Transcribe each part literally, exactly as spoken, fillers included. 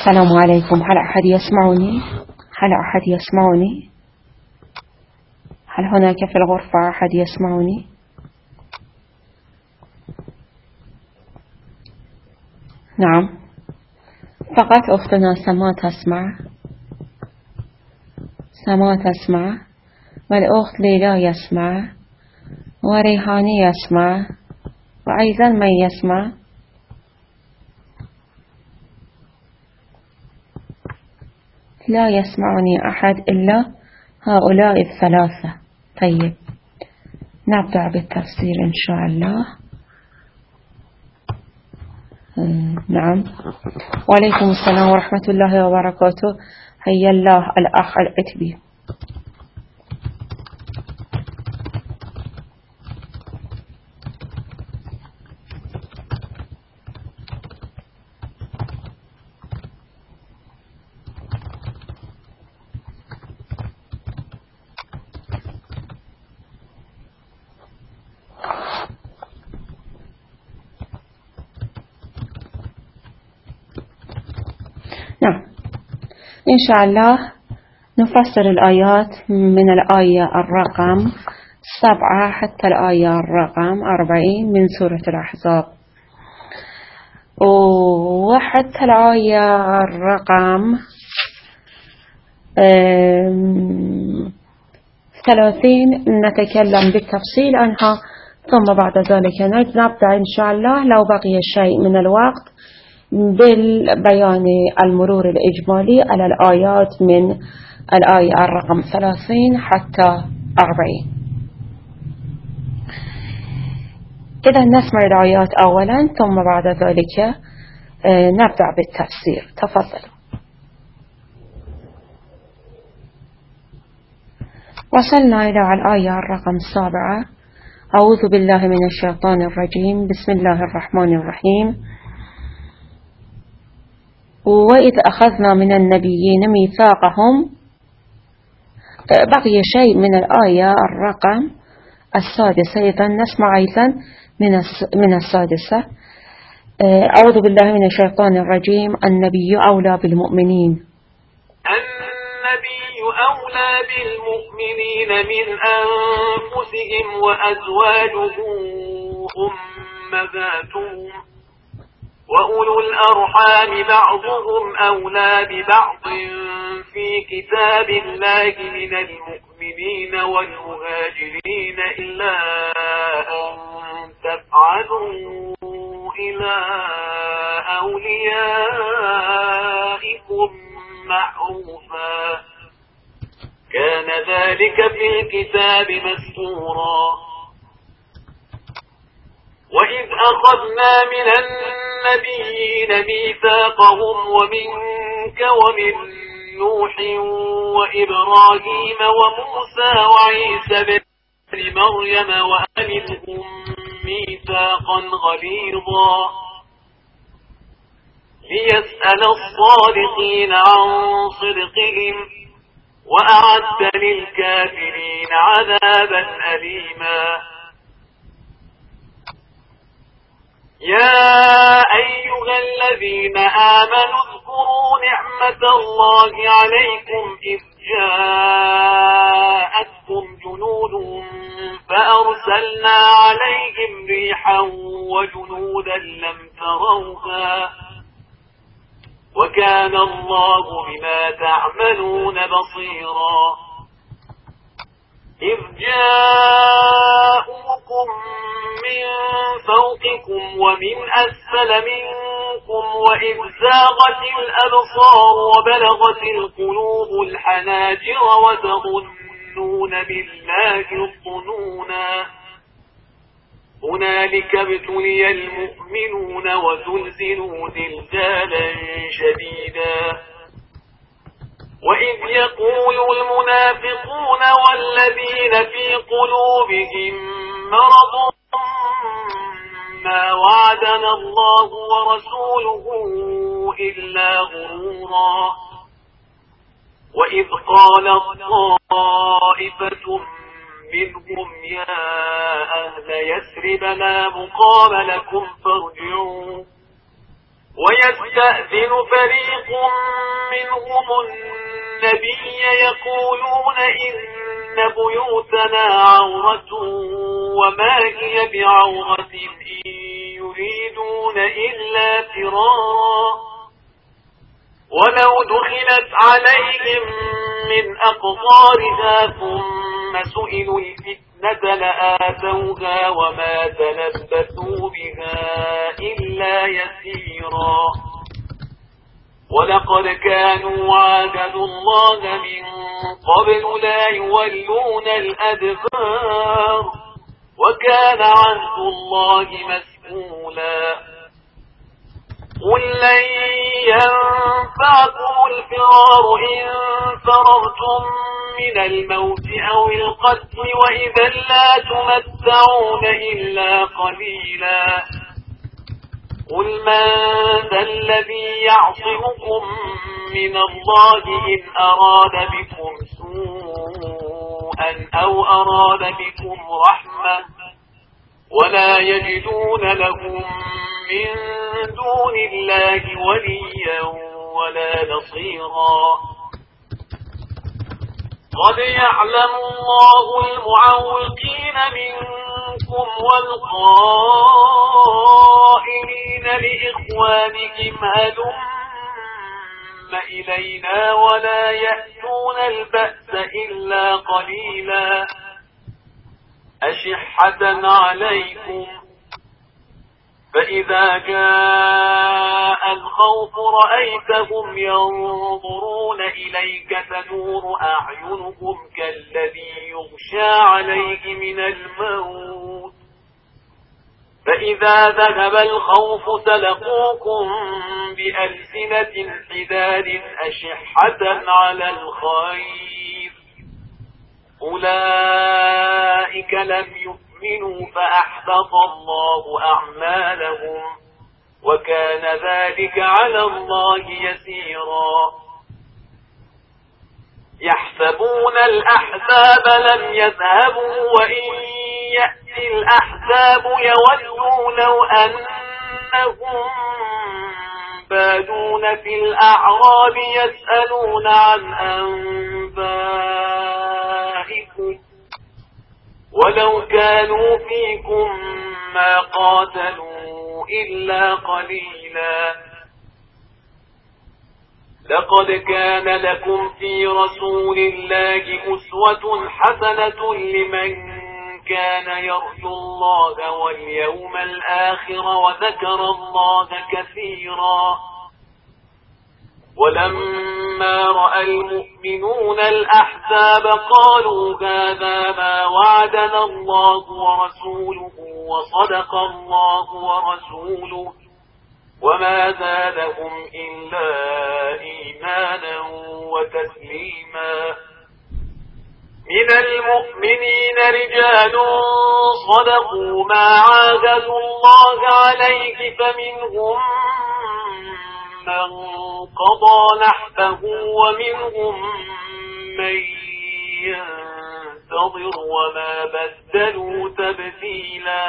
السلام عليكم. هل أحد يسمعني؟ هل أحد يسمعني؟ هل هناك في الغرفة أحد يسمعني؟ نعم، فقط أختنا سما تسمع، سما تسمع، والأخت ليلى يسمع، وريحاني يسمع، وأيضا من يسمع؟ لا يسمعني أحد إلا هؤلاء الثلاثة. طيب، نبدأ بالتفسير إن شاء الله. نعم، وعليكم السلام ورحمة الله وبركاته. حيا الله الأخ العتبي. نعم، إن شاء الله نفسر الآيات من الآية الرقم سبعة حتى الآية الرقم أربعين من سورة الأحزاب، وحتى الآية الرقم ثلاثين نتكلم بالتفصيل عنها، ثم بعد ذلك نبدأ إن شاء الله لو بقي شيء من الوقت بالبيان المرور الإجمالي على الآيات من الآية الرقم ثلاثين حتى أربعين. إذا نسمع الآيات أولا ثم بعد ذلك نبدأ بالتفسير. تفضل. وصلنا إلى الآية الرقم السابعة. أعوذ بالله من الشيطان الرجيم. بسم الله الرحمن الرحيم. وإذ أخذنا من النبيين ميثاقهم، بقي شيء من الآية الرقم السادسة. إذا نسمع أيضا من من السادسة. أعوذ بالله من الشيطان الرجيم. النبي أولى بالمؤمنين النبي أولى بالمؤمنين من أنفسهم وأزواجه أمهاتهم وأولو الأرحام بعضهم أولى ببعض في كتاب الله من المؤمنين والمهاجرين إلا أن تفعلوا إلى أوليائكم معروفا كان ذلك في الكتاب مسطورا. وإذ أخذنا من النبيين ميثاقهم ومنك ومن نوح وإبراهيم وموسى وعيسى بن مريم وأخذهم ميثاقا غليظا ليسأل الصادقين عن صدقهم وأعد للكافرين عذابا أليما. يا أيها الذين آمنوا اذكروا نعمة الله عليكم إذ جاءتكم جنود فأرسلنا عليهم ريحا وجنودا لم تروها وكان الله بما تعملون بصيرا. إذ جاءوكم من فوقكم ومن أسفل منكم وإذ زاغت الأبصار وبلغت القلوب الحناجر وتظنون بالله الظنونا هنالك ابتلي المؤمنون وزلزلوا زلزالا شديدا. وإذ يقول المنافقون والذين في قلوبهم مرض ما وعدنا الله ورسوله إلا غرورا. وإذ قالت طائفة منهم يا أهل يثرب لا مقام لكم فارجعوا ويستأذن فريق منهم النبي يقولون إن بيوتنا عورة وما هي بعورة إن يريدون إلا فرارا ولو دخلت عليهم من أقطارها ثم سئلوا الفتنة لآتوها وما تلبثوا بها إلا يسيرا ولقد كانوا عاهدوا الله من قبل لا يولون الأدبار وكان عهد الله مسؤولا قل لن ينفعكم الفرار إن فررتم من الموت أو القتل وإذا لا تمتعون إلا قليلا قل من ذا الذي يعصمكم من الله إن أراد بكم سوءا أو أراد بكم رحمة ولا يجدون لهم من دون الله وليا ولا نصيرا قد يعلم الله المعوقين منكم والقائلين لإخوانكم هلم إلينا ولا يأتون البأس إلا قليلا أشحة عليكم فإذا جاء الخوف رأيتهم ينظرون إليك تدور أعينهم كالذي يغشى عليه من الموت فإذا ذهب الخوف سلقوكم بألسنة حداد أشحة على الخير أولئك لم يؤمنوا فأحبط الله أعمالهم وكان ذلك على الله يسيرا يحسبون الأحزاب لم يذهبوا وإن يأتي الأحزاب يودوا لو أنهم بادون في الأعراب يسألون عن أنبائكم ولو كانوا فيكم ما قاتلوا إلا قليلا لقد كان لكم في رسول الله أسوة حسنة لمن كان يرجو الله واليوم الآخر وذكر الله كثيرا ولما رأى المؤمنون الأحزاب قالوا هذا ما وعدنا الله ورسوله وصدق الله ورسوله وما زادهم إلا إيمانا وتسليما من المؤمنين رجال صدقوا ما عاهدوا الله عليه فمنهم من قضى نحبه ومنهم من ينتظر وما بدلوا تبديلا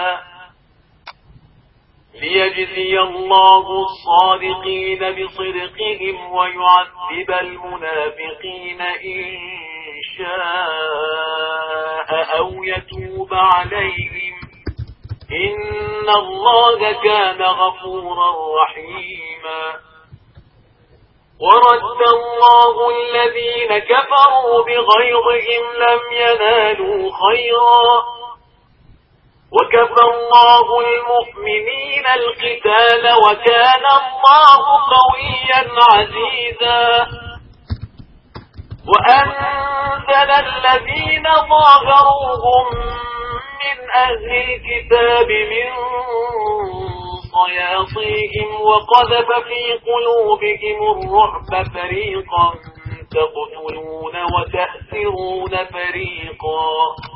ليجزي الله الصادقين بصدقهم ويعذب المنافقين إن شاء أو يتوب عليهم إن الله كان غفورا رحيما ورد الله الذين كفروا بغيظهم لم ينالوا خيرا وكفى الله المؤمنين القتال وكان الله قويا عزيزا وأنزل الذين ظاهروهم من أهل الكتاب من صياصيهم وقذف في قلوبهم الرعب فريقا تقتلون وتأسرون فريقا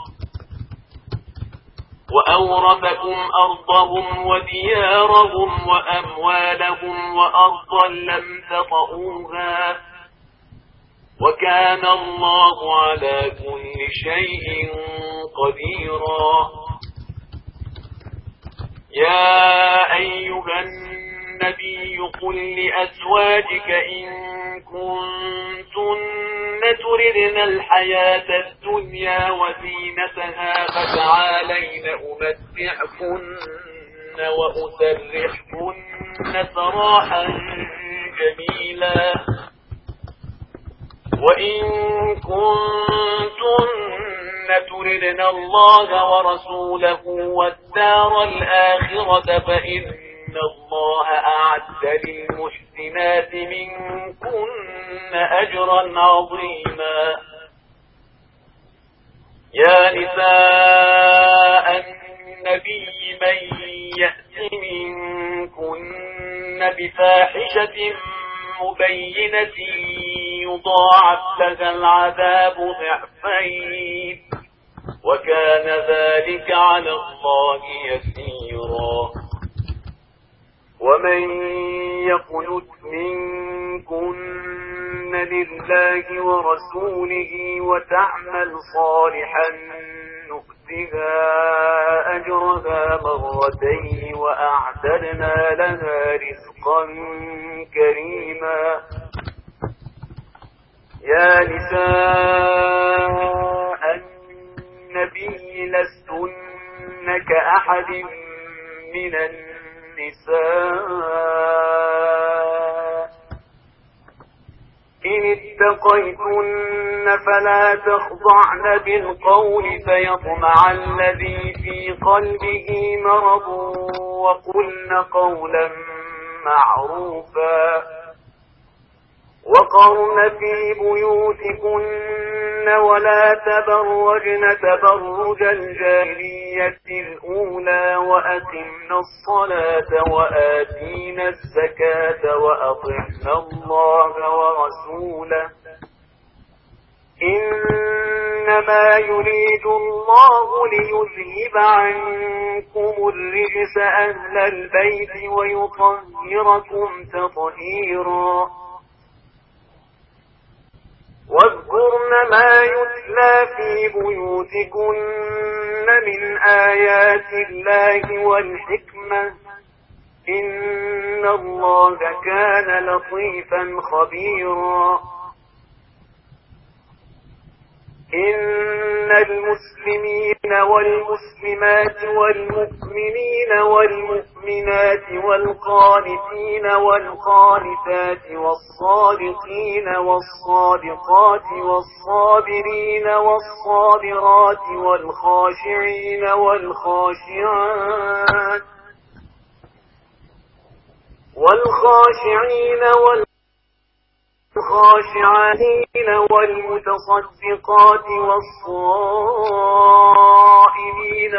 وأورثكم أرضهم وديارهم وأموالهم وأرضا لم تطئوها وكان الله على كل شيء قديرا يا أيها الناس النبي قل لأزواجك إن كنتن تردن الحياة الدنيا وزينتها فتعالين أمتعكن وأسرحكن سراحا جميلا وإن كنتن تردن الله ورسوله والدار الآخرة فإن الله أعد للمحسنات منكن أجرا عظيما. يا نساء النبي من يأت منكن بفاحشة مبينة يضاعف لها العذاب ضعفين وكان ذلك على الله يسيرا. ومن يقنت منكن لله ورسوله وتعمل صالحا نؤتها أجرها مرتين وأعتدنا لها رزقا كريما. يا نساء النبي لستن كأحد من النساء إن اتقيتن فلا تخضعن بالقول فيطمع الذي في قلبه مرض وقلن قولا معروفا وقرن في بيوتكن ولا تبرجن تبرج الجاهلية الأولى وأقمن الصلاة وآتين الزكاة وأطعن الله ورسوله إنما يريد الله ليذهب عنكم الرجس أهل البيت ويطهركم تطهيرا. واذكرن ما يتلى في بيوتكن من آيات الله والحكمة إن الله كان لطيفا خبيرا. إن المسلمين والمسلمات والمؤمنين والمؤمنات والقانتين والقانتات والصادقين والصادقات والصابرين والصابرات والخاشعين والخاشعات والخاشعين وال الخاشعين والمتصدقات والصائمين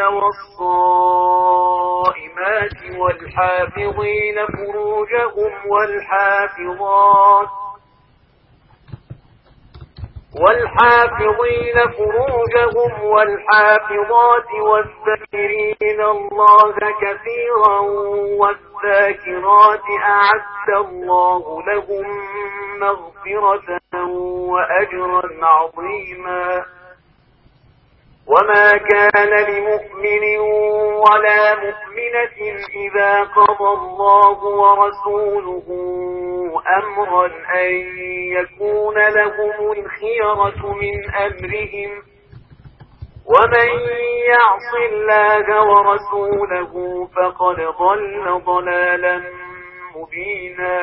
والصائمات والحافظين فروجهم والحافظات والحافظين فروجهم والحافظات والذاكرين الله كثيرا والذاكرات أعد الله لهم مغفرة وأجرا عظيما. وما كان لمؤمن ولا مؤمنة إذا قضى الله ورسوله أمرا أن يكون لهم الخيرة من أمرهم ومن يعص الله ورسوله فقد ضل ضلالا مبينا.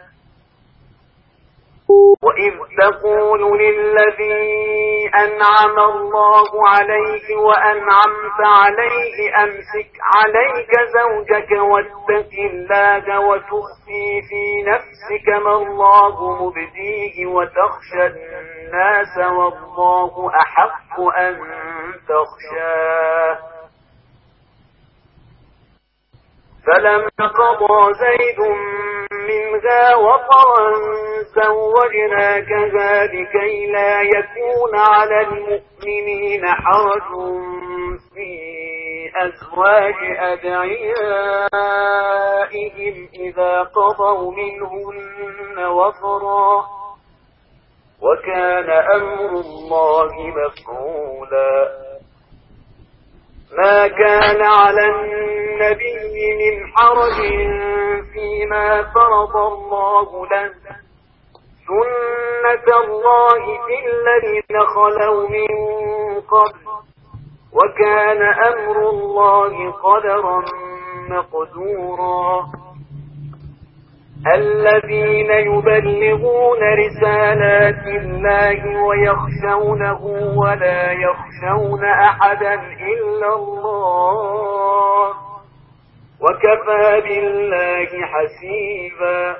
وإذ تقول للذي أنعم الله عليه وأنعمت عليه أمسك عليك زوجك واتق الله وتخفي في نفسك ما الله مبديه وتخشى الناس والله أحق أن تخشاه فلما قضى زيد منها وطرا زوجناكها لكي لا يكون على المؤمنين حرج في أزواج أدعيائهم إذا قضوا منهن وطرا وكان أمر الله مفعولا. ما كان على النبي من حرج فيما فرض الله له سنة الله في الذين خلوا من قبل وكان أمر الله قدرا مقدورا الذين يبلغون رسالات الله ويخشونه ولا يخشون أحدا إلا الله وكفى بالله حسيبا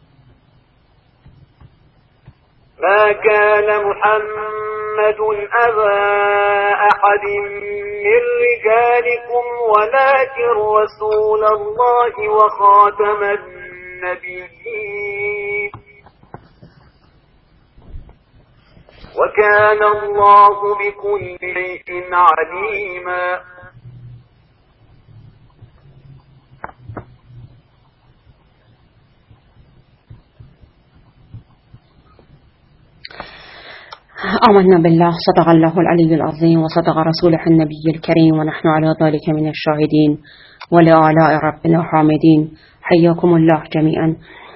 ما كان محمد أبا أحد من رجالكم ولكن رسول الله وخاتم النبيين وكان الله بكل شيء عليما آمنا بالله صدق الله العلي العظيم وصدق رسوله النبي الكريم ونحن على ذلك من الشاهدين ولآلاء ربنا حامدين حياكم الله جميعا.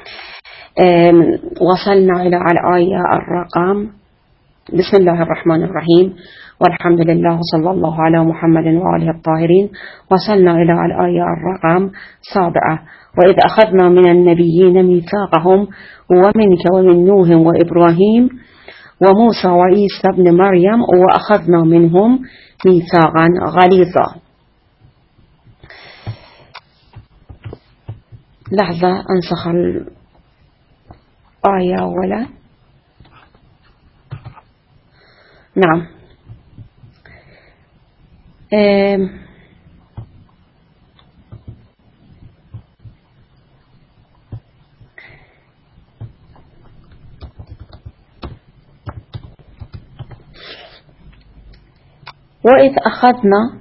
وصلنا إلى الآية الرقم بسم الله الرحمن الرحيم والحمد لله صلى الله على محمد وآله الطاهرين. وصلنا إلى الآية الرقم سابعة وإذ أخذنا من النبيين ميثاقهم ومنك ومن نوح وإبراهيم وموسى وعيسى ابن مريم وأخذنا منهم ميثاقا غليظا. لحظة أنسخ الآية أولا. نعم وإذ أخذنا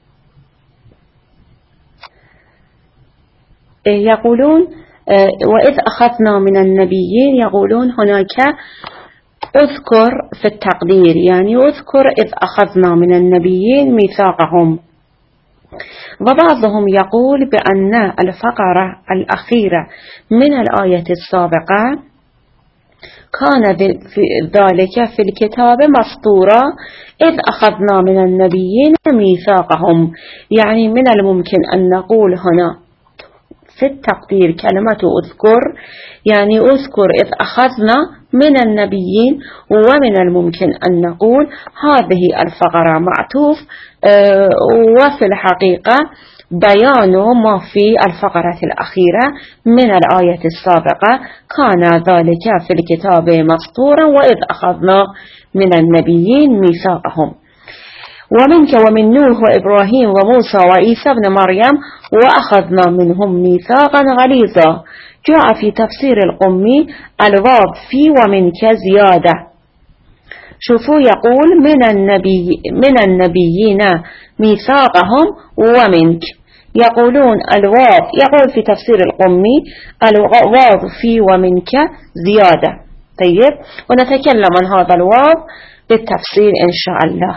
يقولون وإذ أخذنا من النبيين يقولون هناك أذكر في التقدير يعني أذكر إذ أخذنا من النبيين ميثاقهم. وبعضهم يقول بأن الفقرة الأخيرة من الآية السابقة كان ذلك في الكتاب مسطورا إذ أخذنا من النبيين ميثاقهم، يعني من الممكن أن نقول هنا في التقدير كلمة أذكر يعني أذكر إذ أخذنا من النبيين، ومن الممكن أن نقول هذه الفقرة معطوف وفي الحقيقة بيان ما في الفقرة الأخيرة من الآية السابقة كان ذلك في الكتاب مسطورا وإذ أخذنا من النبيين ميثاقهم ومنك ومن نوح وإبراهيم وموسى وعيسى ابن مريم وأخذنا منهم ميثاقا غليظا. جاء في تفسير القمي الواو في ومنك زيادة. شوفوا يقول من النبي من النبيين ميثاقهم ومنك، يقولون الواو يقول في تفسير القمي الواو في ومنك زيادة. طيب ونتكلم عن هذا الواو بالتفسير إن شاء الله.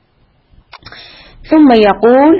ثم يقول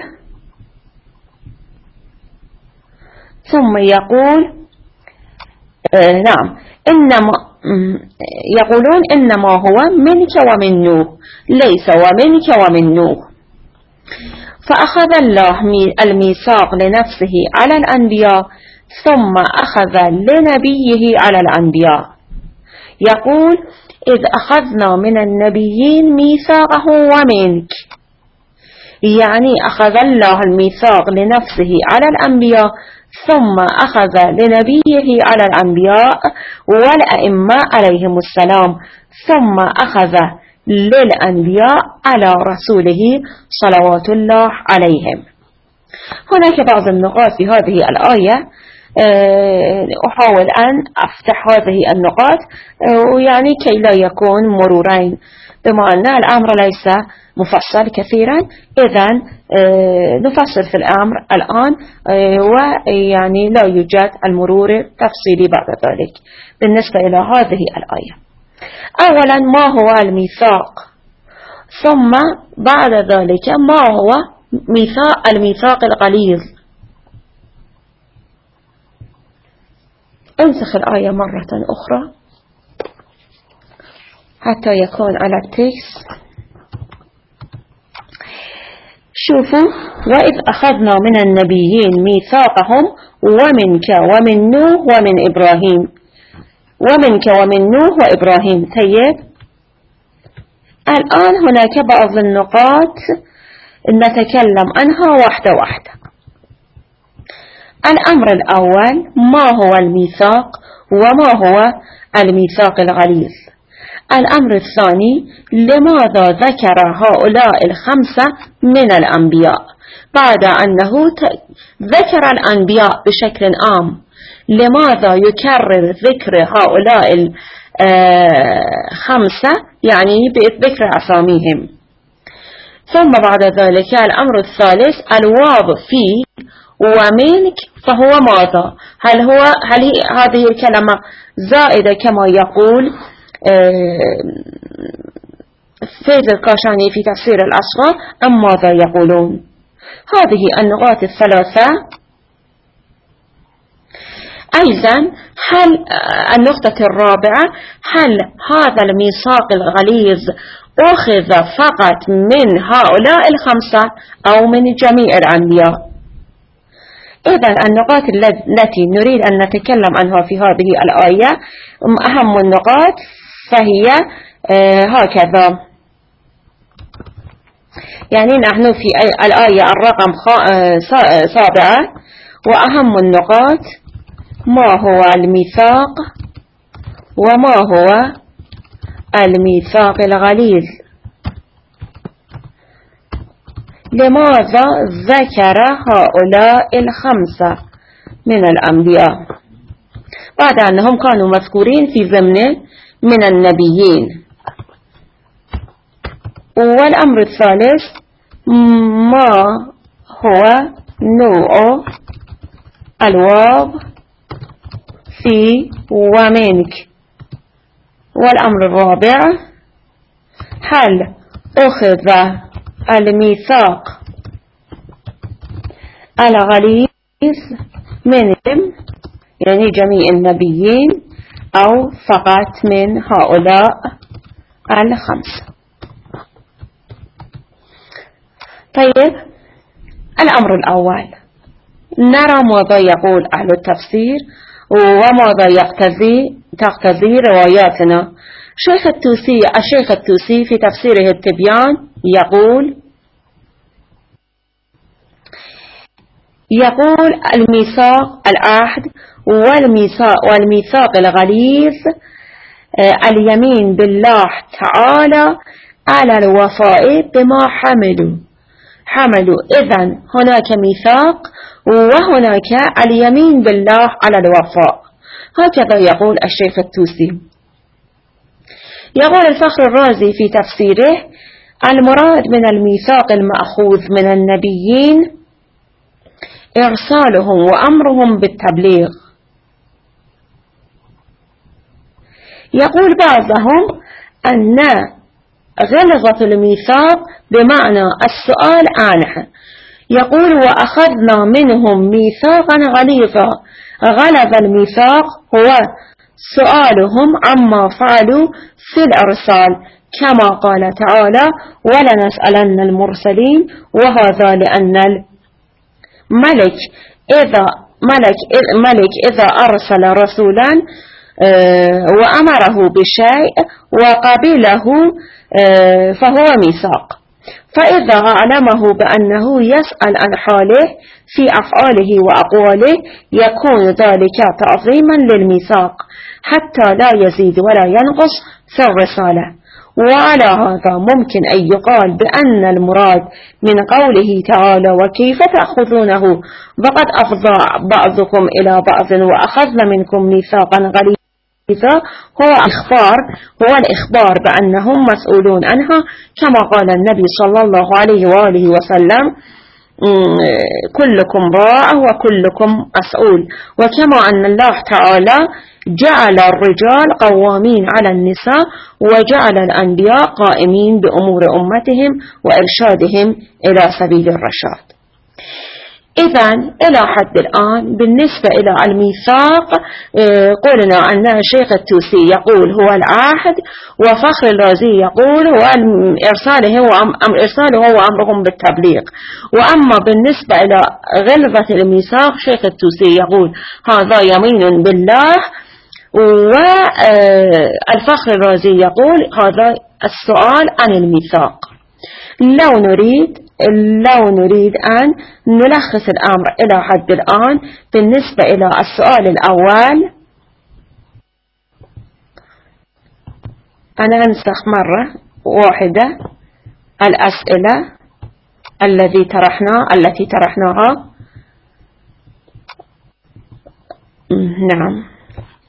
ثم يقول آه نعم إنما يقولون إنما هو منك ومن نوح ليس ومنك ومن نوح. فأخذ الله الميثاق لنفسه على الأنبياء ثم أخذ لنبيه على الأنبياء. يقول إذ أخذنا من النبيين ميثاقه ومنك، يعني أخذ الله الميثاق لنفسه على الأنبياء ثم أخذ لنبيه على الأنبياء والأئمة عليهم السلام ثم أخذ للأنبياء على رسوله صلوات الله عليهم. هناك بعض النقاط في هذه الآية أحاول أن أفتح هذه النقاط ويعني كي لا يكون مرورين، بما أن الأمر ليس مفصل كثيرا إذن نفصل في الأمر الآن ويعني لا يوجد المرور التفصيلي بعد ذلك بالنسبة إلى هذه الآية. أولا ما هو الميثاق، ثم بعد ذلك ما هو ميثاق الميثاق الغليظ. انسخ الآية مرة أخرى حتى يكون على التكست. شوفوا: وإذ أخذنا من النبيين ميثاقهم ومنك ومن نوح ومن إبراهيم ومنك ومن نوح وإبراهيم. طيب، الآن هناك بعض النقاط نتكلم عنها واحدة واحدة. الأمر الأول: ما هو الميثاق وما هو الميثاق الغليظ؟ الأمر الثاني: لماذا ذكر هؤلاء الخمسة من الأنبياء بعد أنه ذكر الأنبياء بشكل عام؟ لماذا يكرر ذكر هؤلاء الخمسة يعني بذكر أساميهم؟ ثم بعد ذلك الأمر الثالث: الواو في ومنك فهو ماذا؟ هل هو هل هي هذه الكلمة زائدة كما يقول فيض الكاشاني في تفسير الأصفار أم ماذا يقولون؟ هذه النقاط الثلاثة. أيضا هل النقطة الرابعة: هل هذا الميثاق الغليظ أخذ فقط من هؤلاء الخمسة أو من جميع الأنبياء؟ إذن النقاط التي نريد أن نتكلم عنها في هذه الآية أهم النقاط فهي هكذا. يعني نحن في الآية الرقم سابعة، وأهم النقاط: ما هو الميثاق وما هو الميثاق الغليظ؟ لماذا ذكر هؤلاء الخمسة من الأنبياء بعد أنهم كانوا مذكورين في ضمن من النبيين؟ والأمر الثالث: ما هو نوع الواو في ومنك؟ والأمر الرابع: هل أخذ الميثاق الغليظ منهم يعني جميع النبيين أو فقط من هؤلاء الخمسة؟ طيب، الأمر الأول: نرى ماذا يقول أهل التفسير وماذا يقتضي تقتضي رواياتنا. شيخ التوسي الشيخ التوسي في تفسيره التبيان يقول يقول الميثاق العهد والميثاق والميثاق الغليظ اليمين بالله تعالى على الوفاء بما حملوا حملوا إذن هناك ميثاق وهناك اليمين بالله على الوفاء. هكذا يقول الشيخ التوسي. يقول الفخر الرازي في تفسيره: المراد من الميثاق المأخوذ من النبيين إرسالهم وأمرهم بالتبليغ. يقول بعضهم أن غلظة الميثاق بمعنى السؤال عنه. يقول: وأخذنا منهم ميثاقا غليظا. غلظ الميثاق هو سؤالهم عما فعلوا في الإرسال كما قال تعالى: ولنسألن المرسلين. وهذا لأن الملك إذا ملك ملك إذا أرسل رسولا وأمره بشيء وقبله فهو ميثاق، فإذا علمه بأنه يسأل عن حاله في أفعاله وأقواله يكون ذلك تعظيما للميثاق حتى لا يزيد ولا ينقص في الرسالة. وعلى هذا ممكن أن يقال بأن المراد من قوله تعالى: وكيف تأخذونه وقد أفضى بعضكم إلى بعض وأخذنا منكم ميثاقا غليظا هو إخبار هو الإخبار بأنهم مسؤولون عنها كما قال النبي صلى الله عليه وآله وسلم: كلكم راع وكلكم مسؤول. وكما أن الله تعالى جعل الرجال قوامين على النساء وجعل الأنبياء قائمين بأمور أمتهم وإرشادهم إلى سبيل الرشاد. إذن إلى حد الآن بالنسبة إلى الميثاق قلنا أن الشيخ التوسي يقول هو العهد، وفخر الرازي يقول هو إرساله وأمر إرساله وأمرهم بالتبليغ. وأما بالنسبة إلى غلظة الميثاق شيخ التوسي يقول هذا يمين بالله، والفخر الرازي يقول هذا السؤال عن الميثاق. لو نريد لو نريد أن نلخص الأمر إلى حد الآن بالنسبة إلى السؤال الأول، أنا أنسخ مرة واحدة الأسئلة الذي طرحنا التي طرحناها. نعم،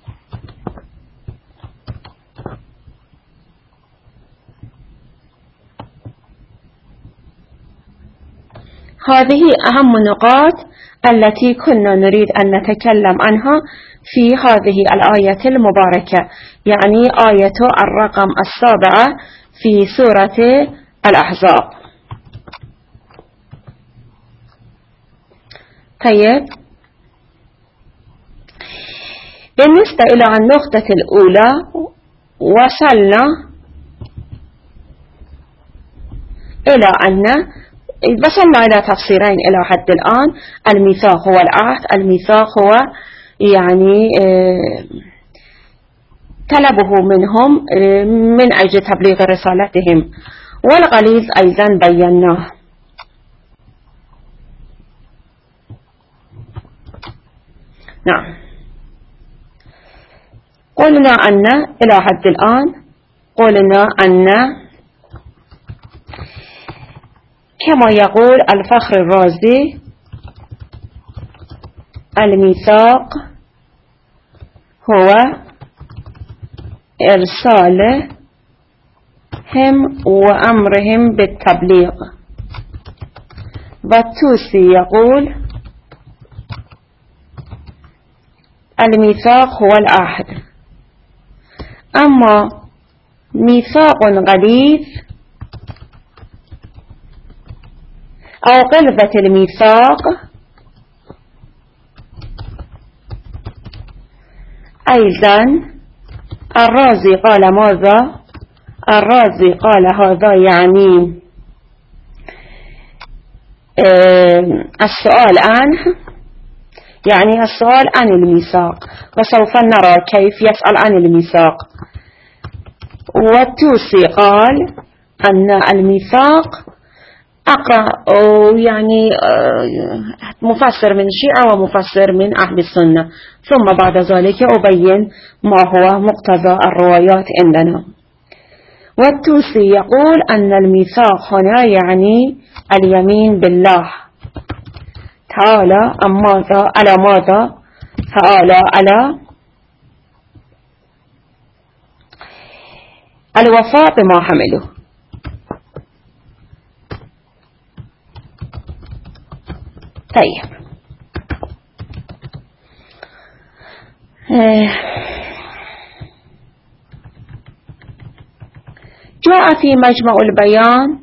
هذه أهم النقاط التي كنا نريد أن نتكلم عنها في هذه الآية المباركة، يعني آية الرقم السابعة في سورة الأحزاب. طيب، بالنسبة إلى النقطة الأولى وصلنا إلى أن وصلنا إلى تفسيرين إلى حد الآن. الميثاق هو العهد، الميثاق هو يعني طلبه منهم من أجل تبليغ رسالتهم، والغليظ أيضا بيناه. نعم، قلنا أن إلى حد الآن قلنا أن كما يقول الفخر الرازي الميثاق هو إرسالهم وأمرهم بالتبليغ، والتوسي يقول الميثاق هو العهد. أما ميثاق غليظ أو غلظة الميثاق أيضا الرازي قال ماذا؟ الرازي قال هذا يعني السؤال عنه، يعني السؤال عن الميثاق، وسوف نرى كيف يسأل عن الميثاق. والتوسي قال أن الميثاق أقرأ يعني مفسر من الشيعة ومفسر من أهل السنة، ثم بعد ذلك أبين ما هو مقتضى الروايات عندنا. والتوسي يقول أن الميثاق هنا يعني اليمين بالله تعالى. أم ماذا؟ على ماذا؟ تعالى على الوفاء بما حمله. طيب، جاء في مجمع البيان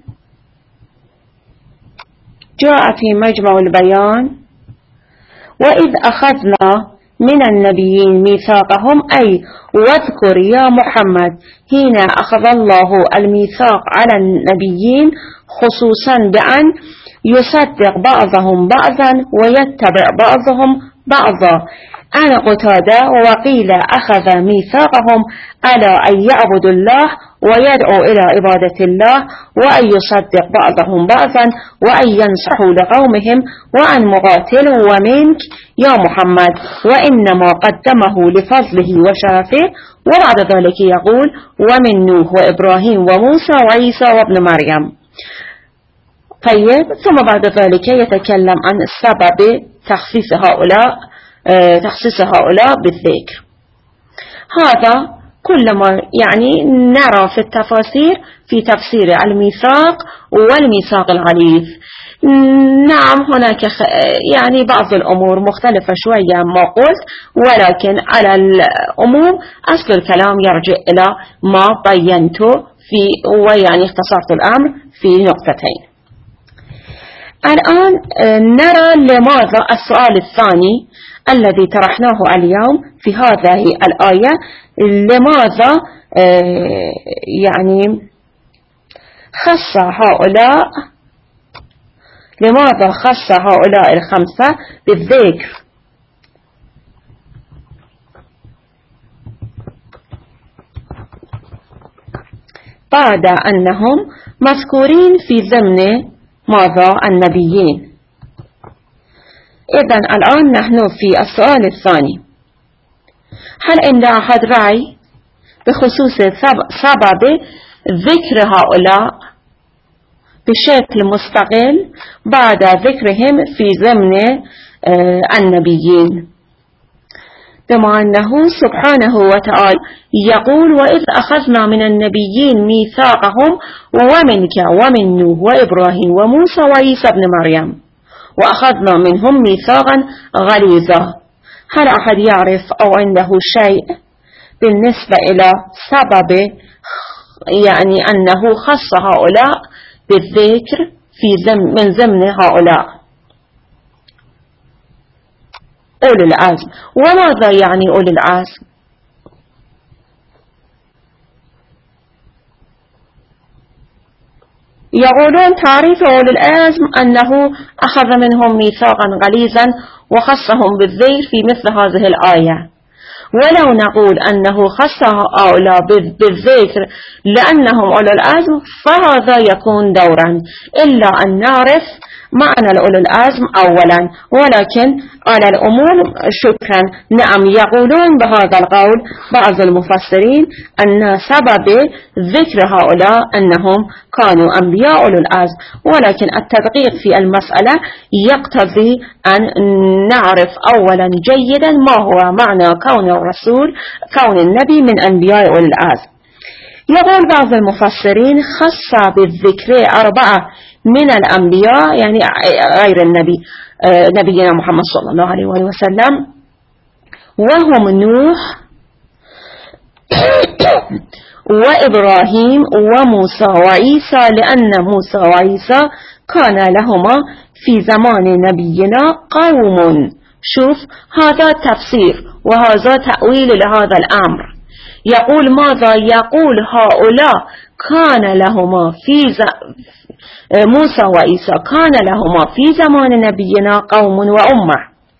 جاء في مجمع البيان وإذ أخذنا من النبيين ميثاقهم، أي واذكر يا محمد حين أخذ الله الميثاق على النبيين، خصوصا بأن يصدق بعضهم بعضا ويتبع بعضهم بعضا. أنا قتادة وقيل أخذ ميثاقهم على أن يعبدوا الله ويدعو إلى عبادة الله، وأن يصدق بعضهم بعضا، وأن ينصحوا لقومهم، وأن مقاتل ومنك يا محمد، وإنما قدمه لفضله وشرفه. وبعد ذلك يقول ومن نوح وإبراهيم وموسى وعيسى وابن مريم. طيب، ثم بعد ذلك يتكلم عن السبب تخصيص هؤلاء تخصيص هؤلاء بالذكر. هذا كل ما يعني نرى في التفاسير في تفسير الميثاق والميثاق الغليظ. نعم، هناك يعني بعض الأمور مختلفة شوية ما قلت، ولكن على العموم أصل الكلام يرجع إلى ما بينته في، ويعني اختصرت الأمر في نقطتين. الآن نرى لماذا السؤال الثاني الذي طرحناه اليوم في هذه الآية، لماذا يعني خص هؤلاء لماذا خص هؤلاء الخمسة بالذكر؟ بعد أنهم مذكورين في ضمن ماذا؟ النبيين. إذن الآن نحن في السؤال الثاني، هل عند أحد رأي بخصوص سبب ذكر هؤلاء بشكل مستقل بعد ذكرهم في ضمن النبيين، بما أنه سبحانه وتعالى يقول وإذ أخذنا من النبيين ميثاقهم ومنك ومن نوح وإبراهيم وموسى وعيسى ابن مريم وأخذنا منهم ميثاقا غليظا. هل أحد يعرف أو عنده شيء بالنسبة إلى سبب يعني أنه خص هؤلاء بالذكر في ذم من ضمن هؤلاء أولي العزم؟ وماذا يعني أولي العزم؟ يقولون تعريف أولي العزم أنه أخذ منهم ميثاقا غليظا وخصهم بالذكر في مثل هذه الآية. ولو نقول أنه خص هؤلاء بالذكر لأنهم أولي العزم فهذا يكون دورا، إلا أن نعرف معنى الأولي العزم أولا، ولكن على الأمور شكرا. نعم، يقولون بهذا القول بعض المفسرين أن سبب ذكر هؤلاء أنهم كانوا أنبياء أولي العزم، ولكن التدقيق في المسألة يقتضي أن نعرف أولا جيدا ما هو معنى كون الرسول كون النبي من أنبياء أولي العزم. يقول بعض المفسرين خص بالذكر أربعة من الأنبياء يعني غير النبي نبينا محمد صلى الله عليه وسلم، وهم نوح وإبراهيم وموسى وعيسى، لأن موسى وعيسى كان لهما في زمان نبينا قوم. شوف، هذا تفسير وهذا تأويل لهذا الأمر. يقول ماذا؟ يقول هؤلاء كان لهما في ز... موسى وعيسى كان لهما في زمان نبينا قوم وأمة،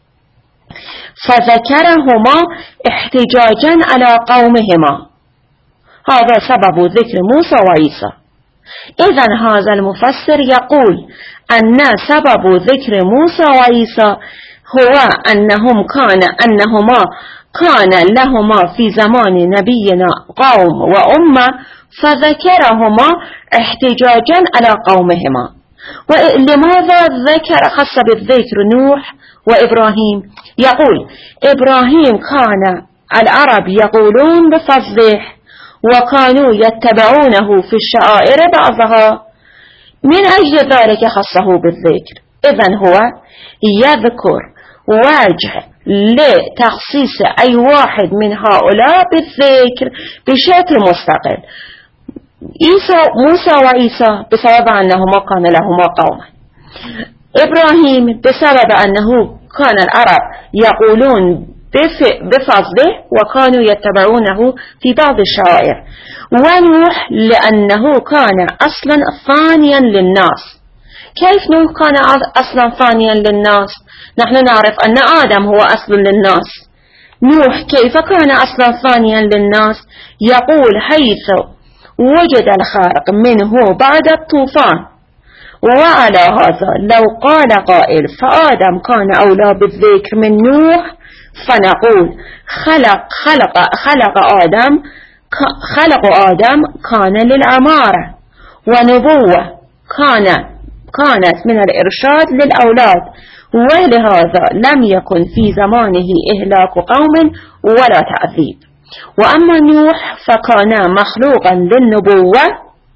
فذكرهما احتجاجا على قومهما، هذا سبب ذكر موسى وعيسى. إذن هذا المفسر يقول أن سبب ذكر موسى وعيسى هو أنهم كان أنهما كان لهما في زمان نبينا قوم وأمة، فذكرهما احتجاجا على قومهما. ولماذا ذكر خص بالذكر نوح وإبراهيم؟ يقول إبراهيم كان العرب يقولون بفضله وكانوا يتبعونه في الشعائر بعضها، من أجل ذلك خصه بالذكر. إذن هو يذكر وجه لتخصيص أي واحد من هؤلاء بالذكر بشكل مستقل. عيسى موسى وعيسى بسبب أنهما كان لهما قوما، إبراهيم بسبب أنه كان العرب يقولون بفضله وكانوا يتبعونه في بعض الشعائر، ونوح لأنه كان أصلا ثانيا للناس. كيف نوح كان أصلا ثانيا للناس؟ نحن نعرف أن آدم هو أصل للناس. نوح كيف كان أصلا ثانيا للناس؟ يقول حيث وجد الخارق منه بعد الطوفان. وعلى هذا لو قال قائل فآدم كان أولى بالذكر من نوح، فنقول خلق خلق خلق آدم خلق آدم كان للعمارة، ونبوة كان كانت من الإرشاد للأولاد، ولهذا لم يكن في زمانه إهلاك قوم ولا تعذيب. وأما نوح فكان مخلوقا للنبوة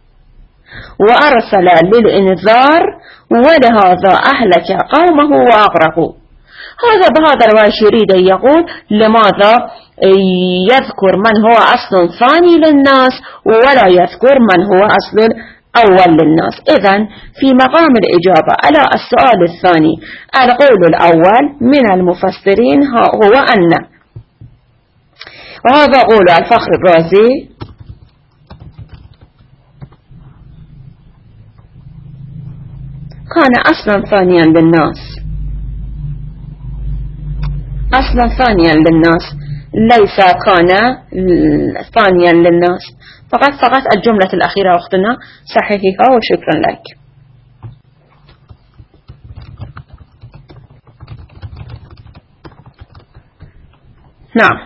وأرسل للإنذار، ولهذا أهلك قومه وأغرقوا. هذا بهذا الوجه يريد يقول لماذا يذكر من هو أصل ثاني للناس ولا يذكر من هو أصل أول للناس. إذن في مقام الإجابة على السؤال الثاني القول الأول من المفسرين هو أن، وهذا قول الفخر الرازي، كان أصلا ثانيا للناس، أصلا ثانيا للناس، ليس كان ثانيا للناس. فقط فقط الجملة الأخيرة أختنا صحيحها وشكرا لك. نعم.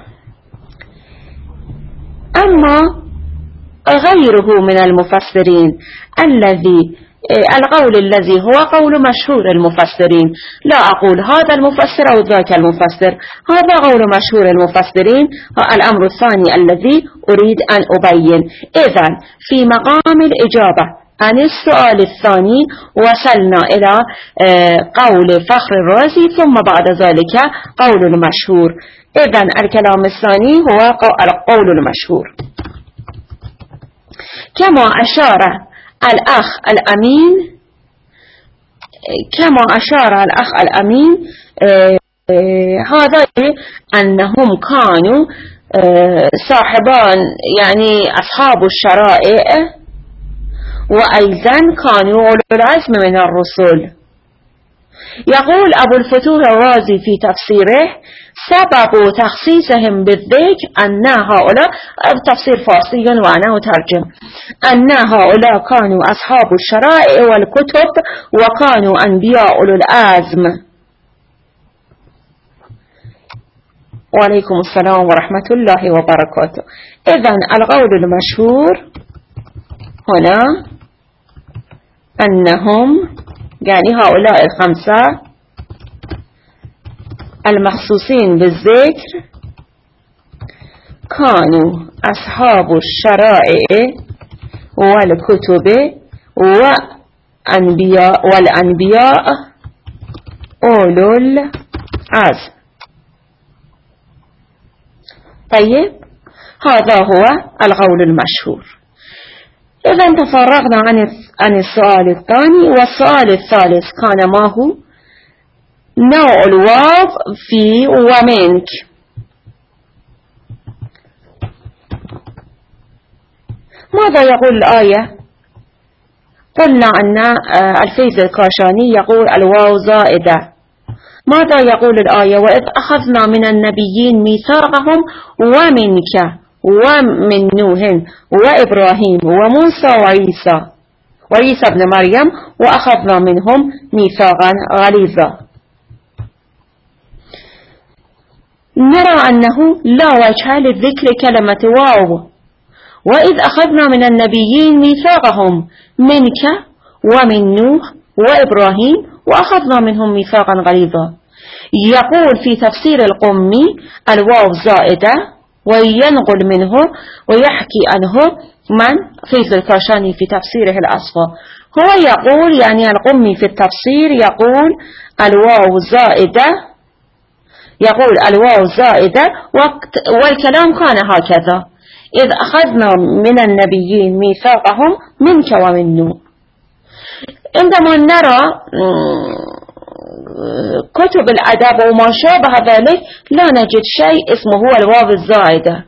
أما غيره من المفسرين الذي القول الذي هو قول مشهور المفسرين، لا أقول هذا المفسر أو ذاك المفسر، هذا قول مشهور المفسرين، الأمر الثاني الذي أريد أن أبين. إذن في مقام الإجابة عن السؤال الثاني وصلنا إلى قول فخر الرازي ثم بعد ذلك قول المشهور. إذن الكلام الثاني هو القول المشهور. كما أشار الأخ الأمين كما أشار الأخ الأمين هذا أنهم كانوا صاحبان يعني أصحاب الشرائع، وأيضا كانوا أولو العزم من الرسل. يقول أبو الفتوح الرازي في تفسيره: سبب تخصيصهم بالذكر أن هؤلاء، تفسير فارسي وأنا أترجم، أن هؤلاء كانوا أصحاب الشرائع والكتب وكانوا أنبياء أولو العزم. وعليكم السلام ورحمة الله وبركاته. إذن القول المشهور هنا أنهم يعني هؤلاء الخمسة المخصوصين بالذكر كانوا أصحاب الشرائع والكتب وأنبياء والأنبياء أولو العزم. طيب، هذا هو القول المشهور. إذا تفرغنا عن السؤال الثاني، والسؤال الثالث كان ما هو؟ نوع الواو في ومنك. ماذا يقول الآية؟ قلنا أن الفيض الكاشاني يقول الواو زائدة. ماذا يقول الآية؟ وإذ أخذنا من النبيين ميثاقهم ومنك ومن نوح وإبراهيم وموسى وعيسى وعيسى ابن مريم وأخذنا منهم ميثاقا غليظا. نرى أنه لا وجه للذكر كلمة واو. وإذ أخذنا من النبيين ميثاقهم منك ومن نوح وإبراهيم وأخذنا منهم ميثاقا غليظا. يقول في تفسير القمي الواو زائدة، وينقل منه ويحكي عنه من فيض الكاشاني في تفسيره الأصفى. هو يقول يعني القمي في التفسير يقول الواو زائدة، يقول الواو زائدة والكلام كان هكذا: إذ أخذنا من النبيين ميثاقهم منك ومن نوح. عندما نرى كتب الأدب وما شابه ذلك لا نجد شيء اسمه هو الواو الزائدة.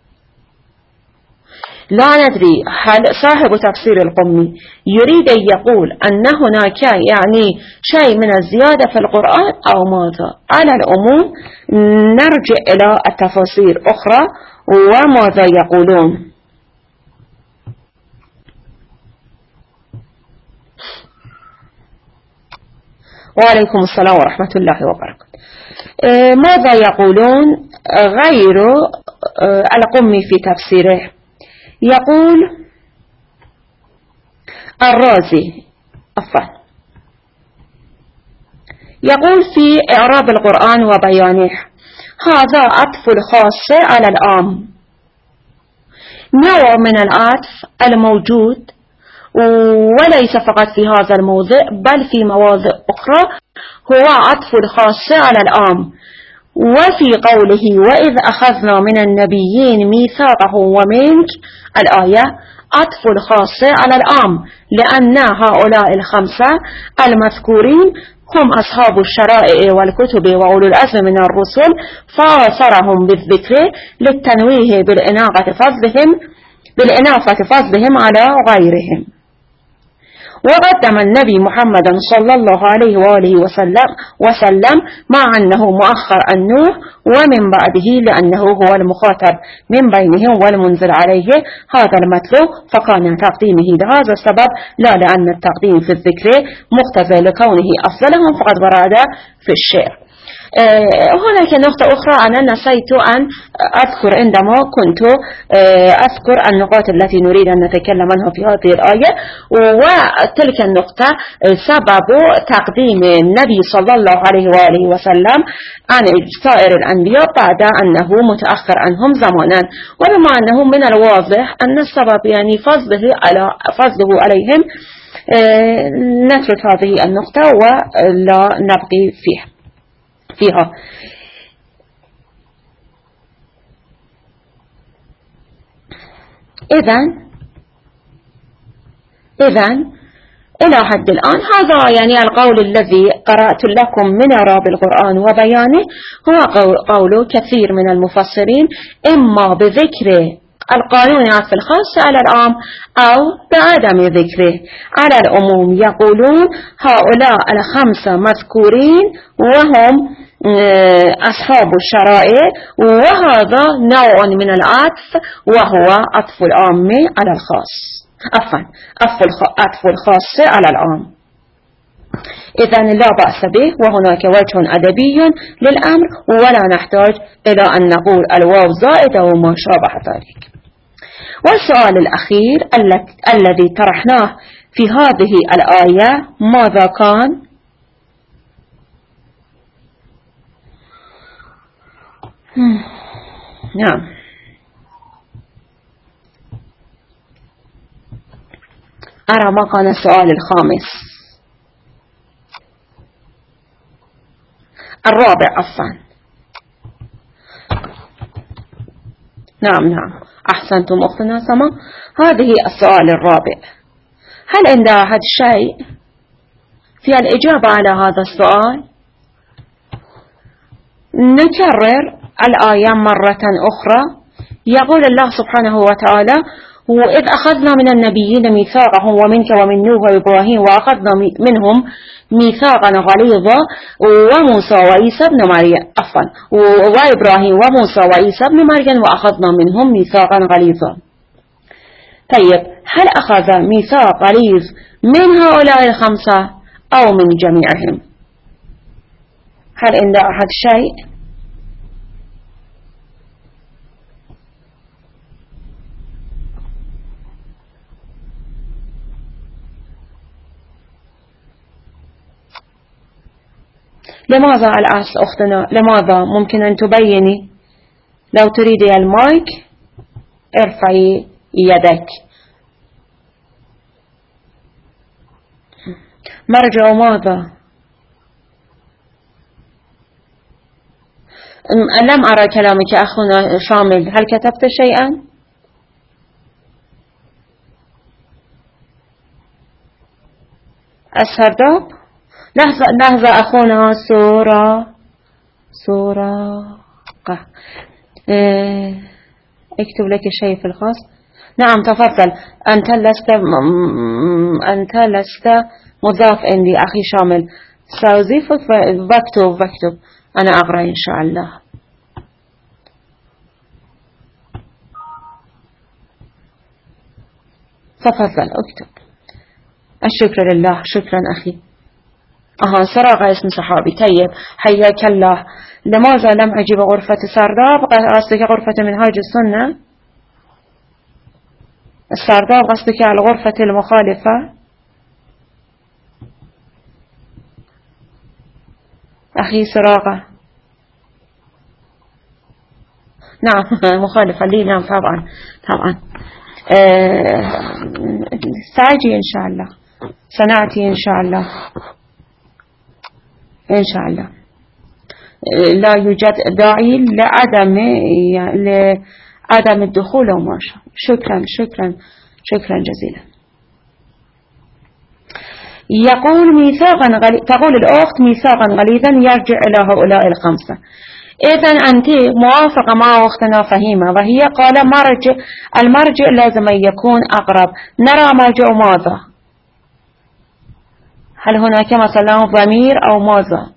لا ندري هل صاحب تفسير القمي يريد أن يقول أن هناك يعني شيء من الزيادة في القرآن أو ماذا. على العموم نرجع إلى التفاسير أخرى وماذا يقولون. وعليكم السلام ورحمة الله وبركاته. ماذا يقولون غير القمي في تفسيره؟ يقول الرازي عفوا يقول في إعراب القرآن وبيانه: هذا عطف الخاص على العام، نوع من العطف الموجود وليس فقط في هذا الموضع بل في مواضع أخرى، هو عطف الخاص على العام. وفي قوله وإذ أخذنا من النبيين ميثاقه ومنك الآية، عطف الخاص على العام، لأن هؤلاء الخمسة المذكورين هم أصحاب الشرائع والكتب وأولو العزم من الرسل، فآثرهم بالذكر للتنويه بالإناقة فضلهم بالإنافة فضلهم على غيرهم. وقدم النبي محمد صلى الله عليه وآله وسلم, وسلم مع أنه مؤخر عن نوح ومن بعده، لأنه هو المخاطب من بينهم والمنزل عليه هذا المتلو، فكان تقديمه لهذا السبب لا لأن التقديم في الذكر مقتضى لكونه أفضلهم فقد ورد في الشعر. هناك نقطة أخرى أنا نسيت أن أذكر عندما كنت أذكر النقاط التي نريد أن نتكلم عنها في هذه الآية، وتلك النقطة سبب تقديم النبي صلى الله عليه وآله وسلم عن سائر الأنبياء بعد أنه متأخر عنهم زمانا، وبما أنه من الواضح أن السبب يعني فضله على فضله عليهم نترك هذه النقطة ولا نبقي فيها فيها إذن إذن إلى حد الآن هذا يعني القول الذي قرأت لكم من إعراب القرآن وبيانه هو قول كثير من المفسرين، إما بذكر القانون في الخاص على العام أو بعدم ذكره على العموم. يقولون هؤلاء الخمسة مذكورين وهم أصحاب الشرائع، وهذا نوع من العطف وهو عطف العام على الخاص، عفوا عطف الخاص على العام. إذن لا بأس به، وهناك وجه أدبي للأمر ولا نحتاج إلى أن نقول الواو زائدة وما شابه ذلك. والسؤال الأخير الذي طرحناه في هذه الآية ماذا كان؟ نعم، أرى ما كان السؤال الخامس الرابع عفوا. نعم نعم أحسنتم أختنا سما، هذه السؤال الرابع. هل عند أحد شيء في الإجابة على هذا السؤال؟ نكرر الآية مرة أخرى. يقول الله سبحانه وتعالى: وإذ أخذنا من النبيين ميثاقهم ومنك ومن نوح وإبراهيم وأخذنا منهم ميثاقا غليظا وموسى وعيسى بن مريم عفوا وإبراهيم وموسى وعيسى بن مريم وأخذنا منهم ميثاقا غليظا. طيب، هل أخذ ميثاق غليظ من هؤلاء الخمسة أو من جميعهم؟ هل عند أحد شيء؟ لماذا العكس أختنا؟ لماذا؟ ممكن أن تبيني. لو تريدي المايك ارفعي يدك. مرجع ماذا؟ لم أرى كلامك أخونا شامل، هل كتبت شيئا؟ السرداب؟ لحظة لحظة أخونا سورة سورة اه اكتب لك شيء في الخاص. نعم تفضل. أنت لست أنت لست مضاف عندي أخي شامل، سأضيفك فاكتب فاكتب أنا أقرأ إن شاء الله. تفضل اكتب. الشكر لله. شكرا أخي. أها سراغ اسم صحابي. طيب حياك الله. لماذا لم أجيب غرفة سرداب؟ قصدك غرفة منهاج السنة؟ السرداب قصدك على الغرفة المخالفة؟ أخي سراغة. نعم مخالفة لي. نعم طبعا طبعا. أه سأجي إن شاء الله، سنأتي إن شاء الله إن شاء الله. لا يوجد داعي لعدم لعدم الدخول وما شاء. شكرا شكرا شكرا جزيلا. يقول ميثاقا غلي... تقول الأخت ميثاقا غليظا يرجع إلى هؤلاء الخمسة. إذن أنت موافقة مع أختنا فهيمة، وهي قال مرجع، المرجع لازم يكون أقرب. نرى مرجع ماذا؟ هل هناك مثلا ضمير أو ماذا؟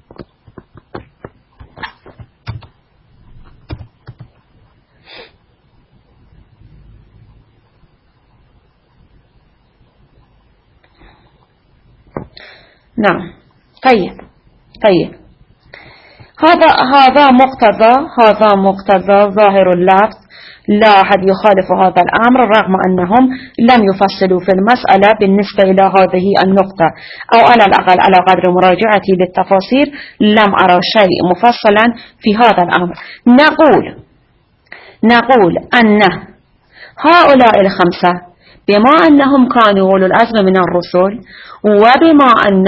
نعم. طيب طيب هذا هذا مقتضى هذا مقتضى ظاهر اللفظ، لا أحد يخالف هذا الأمر رغم أنهم لم يفصلوا في المسألة بالنسبة إلى هذه النقطة، أو على الأقل على قدر مراجعتي للتفاصيل لم أرى شيء مفصلا في هذا الأمر. نقول نقول أن هؤلاء الخمسة بما أنهم كانوا أولو العزم من الرسل، وبما أن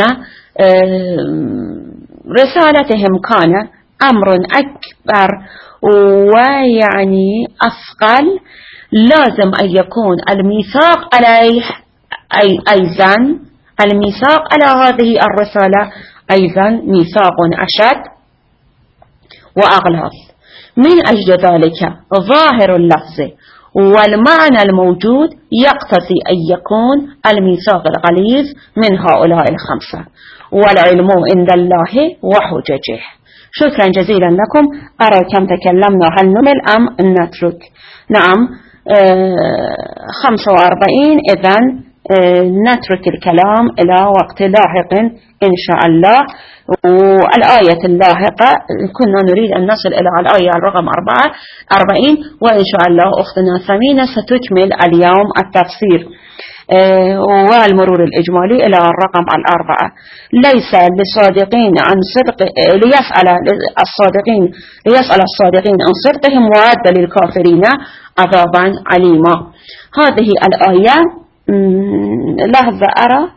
رسالتهم كان أمر أكبر ويعني أثقل، لازم أن يكون الميثاق عليه أي أيضا الميثاق على هذه الرسالة أيضا ميثاق أشد وأغلظ. من أجل ذلك ظاهر اللفظ والمعنى الموجود يقتضي أن يكون الميثاق الغليظ من هؤلاء الخمسة، والعلم عند الله وحججه. شكرا جزيلا لكم. أرى كم تكلمنا، هل نمل أم نترك؟ نعم آه خمسة وأربعين. إذن آه نترك الكلام إلى وقت لاحق إن شاء الله. والآية اللاحقة كنا نريد أن نصل إلى الآية الرقم أربعة أربعين، وإن شاء الله أختنا ثمينة ستكمل اليوم التفسير والمرور الإجمالي إلى الرقم الأربعة. ليس للصادقين عن صدق ليسأل الصادقين ليسأل الصادقين عن صدقهم، وعد للكافرين عذابا عليما. هذه الآية لحظة أرى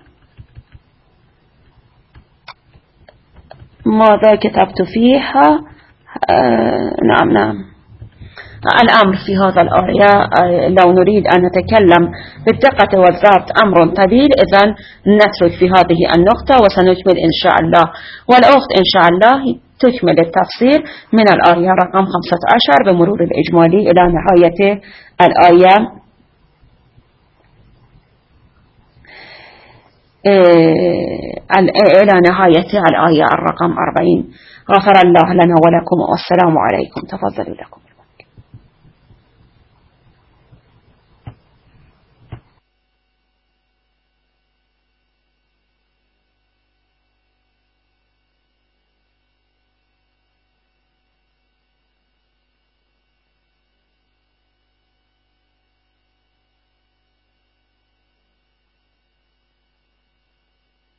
ماذا كتبت فيها. آه نعم نعم الأمر في هذا الآية لو نريد أن نتكلم بالدقة والضبط أمر طويل، إذن نترك في هذه النقطة وسنكمل إن شاء الله، والأخت إن شاء الله تكمل التفسير من الآية رقم خمسة عشر بمرور الإجمالي إلى نهاية الآية إلى نهاية الآية الرقم أربعين. غفر الله لنا ولكم والسلام عليكم. تفضلوا لكم.